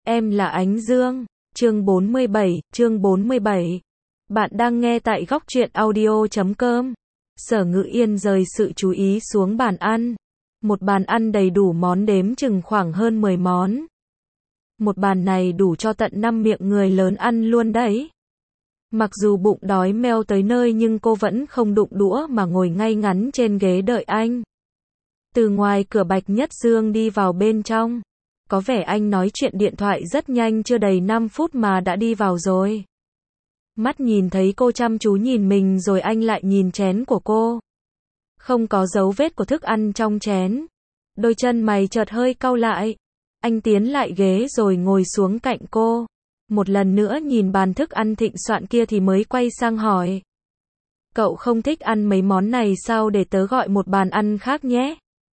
Em là Ánh Dương. Chương 47. Bạn đang nghe tại góc truyện audio.com. Sở Ngự Yên rời sự chú ý xuống bàn ăn. Một bàn ăn đầy đủ món đếm chừng khoảng hơn 10 món. Một bàn này đủ cho tận 5 miệng người lớn ăn luôn đấy. Mặc dù bụng đói meo tới nơi nhưng cô vẫn không đụng đũa mà ngồi ngay ngắn trên ghế đợi anh. Từ ngoài cửa Bạch Nhất Dương đi vào bên trong. Có vẻ anh nói chuyện điện thoại rất nhanh, chưa đầy 5 phút mà đã đi vào rồi. Mắt nhìn thấy cô chăm chú nhìn mình rồi anh lại nhìn chén của cô. Không có dấu vết của thức ăn trong chén. Đôi chân mày chợt hơi cau lại. Anh tiến lại ghế rồi ngồi xuống cạnh cô. Một lần nữa nhìn bàn thức ăn thịnh soạn kia thì mới quay sang hỏi. Cậu không thích ăn mấy món này sao, để tớ gọi một bàn ăn khác nhé.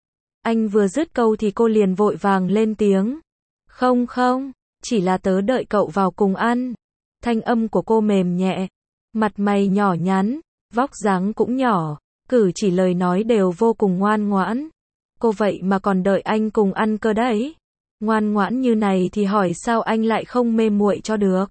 Anh vừa dứt câu thì cô liền vội vàng lên tiếng. Không, chỉ là tớ đợi cậu vào cùng ăn. Thanh âm của cô mềm nhẹ, mặt mày nhỏ nhắn, vóc dáng cũng nhỏ, cử chỉ lời nói đều vô cùng ngoan ngoãn. Cô vậy mà còn đợi anh cùng ăn cơ đấy. Ngoan ngoãn như này thì hỏi sao anh lại không mê muội cho được.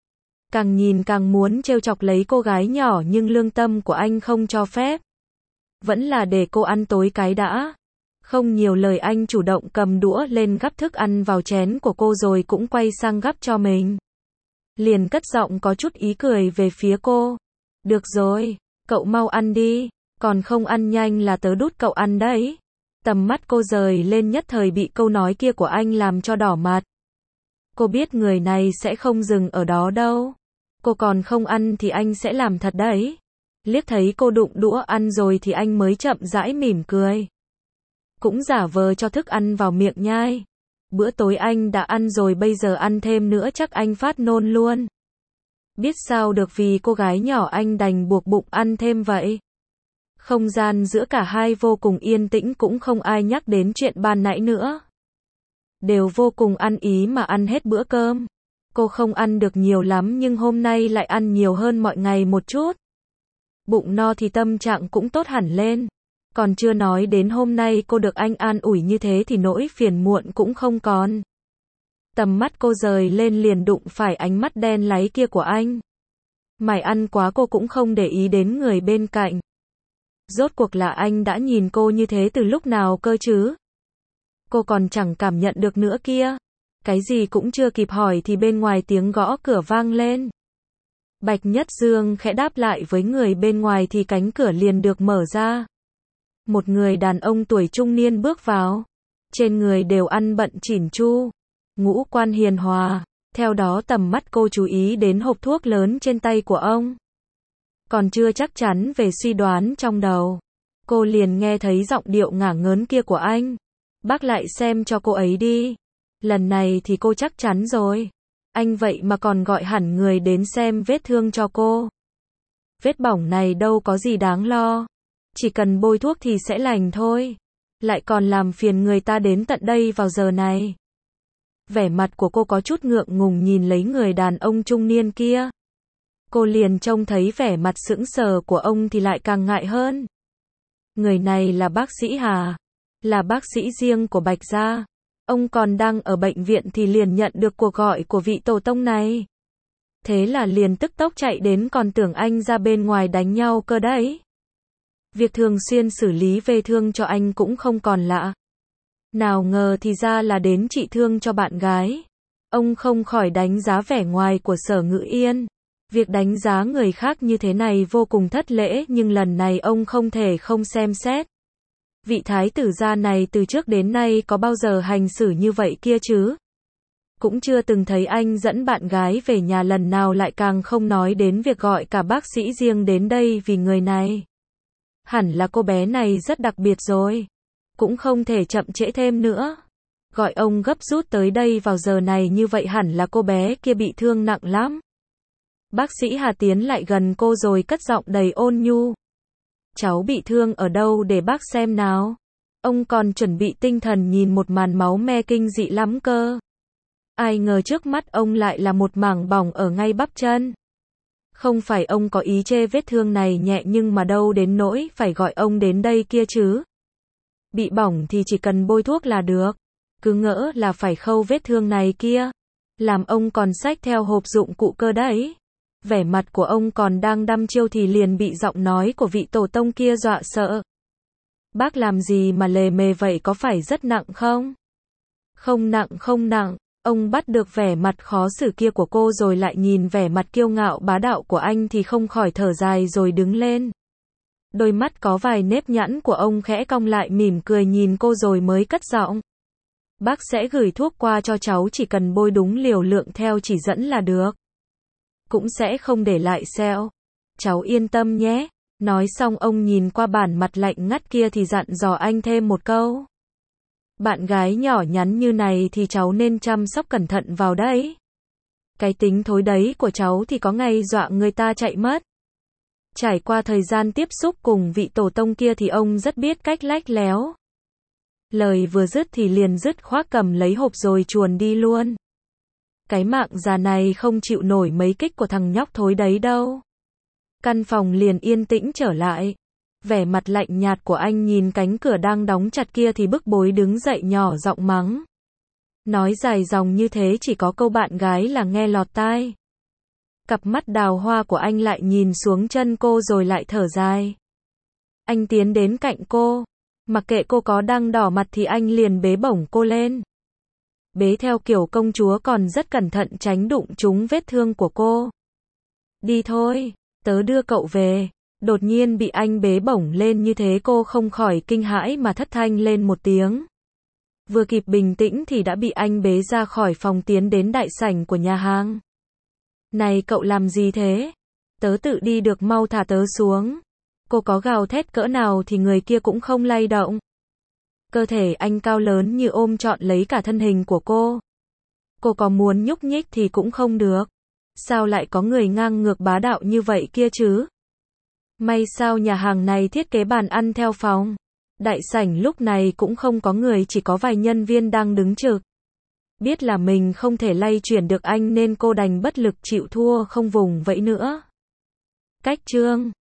Càng nhìn càng muốn trêu chọc lấy cô gái nhỏ nhưng lương tâm của anh không cho phép. Vẫn là để cô ăn tối cái đã. Không nhiều lời, anh chủ động cầm đũa lên gắp thức ăn vào chén của cô rồi cũng quay sang gắp cho mình. Liền cất giọng có chút ý cười về phía cô. Được rồi, cậu mau ăn đi, còn không ăn nhanh là tớ đút cậu ăn đấy. Tầm mắt cô rời lên nhất thời bị câu nói kia của anh làm cho đỏ mặt. Cô biết người này sẽ không dừng ở đó đâu. Cô còn không ăn thì anh sẽ làm thật đấy. Liếc thấy cô đụng đũa ăn rồi thì anh mới chậm rãi mỉm cười. Cũng giả vờ cho thức ăn vào miệng nhai. Bữa tối anh đã ăn rồi, bây giờ ăn thêm nữa chắc anh phát nôn luôn. Biết sao được, vì cô gái nhỏ anh đành buộc bụng ăn thêm vậy. Không gian giữa cả hai vô cùng yên tĩnh, cũng không ai nhắc đến chuyện ban nãy nữa. Đều vô cùng ăn ý mà ăn hết bữa cơm. Cô không ăn được nhiều lắm nhưng hôm nay lại ăn nhiều hơn mọi ngày một chút. Bụng no thì tâm trạng cũng tốt hẳn lên. Còn chưa nói đến hôm nay cô được anh an ủi như thế thì nỗi phiền muộn cũng không còn. Tầm mắt cô rời lên liền đụng phải ánh mắt đen láy kia của anh. Mày ăn quá, cô cũng không để ý đến người bên cạnh. Rốt cuộc là anh đã nhìn cô như thế từ lúc nào cơ chứ? Cô còn chẳng cảm nhận được nữa kia. Cái gì cũng chưa kịp hỏi thì bên ngoài tiếng gõ cửa vang lên. Bạch Nhất Dương khẽ đáp lại với người bên ngoài thì cánh cửa liền được mở ra. Một người đàn ông tuổi trung niên bước vào. Trên người đều ăn bận chỉn chu, ngũ quan hiền hòa. Theo đó tầm mắt cô chú ý đến hộp thuốc lớn trên tay của ông. Còn chưa chắc chắn về suy đoán trong đầu, cô liền nghe thấy giọng điệu ngả ngớn kia của anh. Bác lại xem cho cô ấy đi. Lần này thì cô chắc chắn rồi. Anh vậy mà còn gọi hẳn người đến xem vết thương cho cô. Vết bỏng này đâu có gì đáng lo. Chỉ cần bôi thuốc thì sẽ lành thôi. Lại còn làm phiền người ta đến tận đây vào giờ này. Vẻ mặt của cô có chút ngượng ngùng nhìn lấy người đàn ông trung niên kia. Cô liền trông thấy vẻ mặt sững sờ của ông thì lại càng ngại hơn. Người này là bác sĩ Hà. Là bác sĩ riêng của Bạch gia. Ông còn đang ở bệnh viện thì liền nhận được cuộc gọi của vị tổ tông này. Thế là liền tức tốc chạy đến, còn tưởng anh ra bên ngoài đánh nhau cơ đấy. Việc thường xuyên xử lý vết thương cho anh cũng không còn lạ. Nào ngờ thì ra là đến trị thương cho bạn gái. Ông không khỏi đánh giá vẻ ngoài của Sở Ngự Yên. Việc đánh giá người khác như thế này vô cùng thất lễ, nhưng lần này ông không thể không xem xét. Vị thái tử gia này từ trước đến nay có bao giờ hành xử như vậy kia chứ? Cũng chưa từng thấy anh dẫn bạn gái về nhà lần nào, lại càng không nói đến việc gọi cả bác sĩ riêng đến đây vì người này. Hẳn là cô bé này rất đặc biệt rồi. Cũng không thể chậm trễ thêm nữa. Gọi ông gấp rút tới đây vào giờ này như vậy, hẳn là cô bé kia bị thương nặng lắm. Bác sĩ Hà tiến lại gần cô rồi cất giọng đầy ôn nhu. Cháu bị thương ở đâu để bác xem nào. Ông còn chuẩn bị tinh thần nhìn một màn máu me kinh dị lắm cơ. Ai ngờ trước mắt ông lại là một mảng bỏng ở ngay bắp chân. Không phải ông có ý chê vết thương này nhẹ, nhưng mà đâu đến nỗi phải gọi ông đến đây kia chứ. Bị bỏng thì chỉ cần bôi thuốc là được. Cứ ngỡ là phải khâu vết thương này kia. Làm ông còn xách theo hộp dụng cụ cơ đấy. Vẻ mặt của ông còn đang đăm chiêu thì liền bị giọng nói của vị tổ tông kia dọa sợ. Bác làm gì mà lề mề vậy, có phải rất nặng không? Không nặng không nặng. Ông bắt được vẻ mặt khó xử kia của cô rồi lại nhìn vẻ mặt kiêu ngạo bá đạo của anh thì không khỏi thở dài rồi đứng lên. Đôi mắt có vài nếp nhẵn của ông khẽ cong lại mỉm cười nhìn cô rồi mới cất giọng. Bác sẽ gửi thuốc qua cho cháu, chỉ cần bôi đúng liều lượng theo chỉ dẫn là được. Cũng sẽ không để lại sẹo. Cháu yên tâm nhé. Nói xong ông nhìn qua bản mặt lạnh ngắt kia thì dặn dò anh thêm một câu. Bạn gái nhỏ nhắn như này thì cháu nên chăm sóc cẩn thận vào đấy. Cái tính thối đấy của cháu thì có ngày dọa người ta chạy mất. Trải qua thời gian tiếp xúc cùng vị tổ tông kia thì ông rất biết cách lách léo. Lời vừa dứt thì liền dứt khoát cầm lấy hộp rồi chuồn đi luôn. Cái mạng già này không chịu nổi mấy kích của thằng nhóc thối đấy đâu. Căn phòng liền yên tĩnh trở lại. Vẻ mặt lạnh nhạt của anh nhìn cánh cửa đang đóng chặt kia thì bức bối đứng dậy nhỏ giọng mắng. Nói dài dòng như thế chỉ có câu bạn gái là nghe lọt tai. Cặp mắt đào hoa của anh lại nhìn xuống chân cô rồi lại thở dài. Anh tiến đến cạnh cô. Mặc kệ cô có đang đỏ mặt thì anh liền bế bổng cô lên. Bế theo kiểu công chúa còn rất cẩn thận tránh đụng trúng vết thương của cô. Đi thôi, tớ đưa cậu về. Đột nhiên bị anh bế bổng lên như thế cô không khỏi kinh hãi mà thất thanh lên một tiếng. Vừa kịp bình tĩnh thì đã bị anh bế ra khỏi phòng tiến đến đại sảnh của nhà hàng. Này cậu làm gì thế? Tớ tự đi được, mau thả tớ xuống. Cô có gào thét cỡ nào thì người kia cũng không lay động. Cơ thể anh cao lớn như ôm trọn lấy cả thân hình của cô. Cô có muốn nhúc nhích thì cũng không được. Sao lại có người ngang ngược bá đạo như vậy kia chứ? May sao nhà hàng này thiết kế bàn ăn theo phòng. Đại sảnh lúc này cũng không có người, chỉ có vài nhân viên đang đứng trực. Biết là mình không thể lay chuyển được anh nên cô đành bất lực chịu thua không vùng vẫy nữa. Cách chương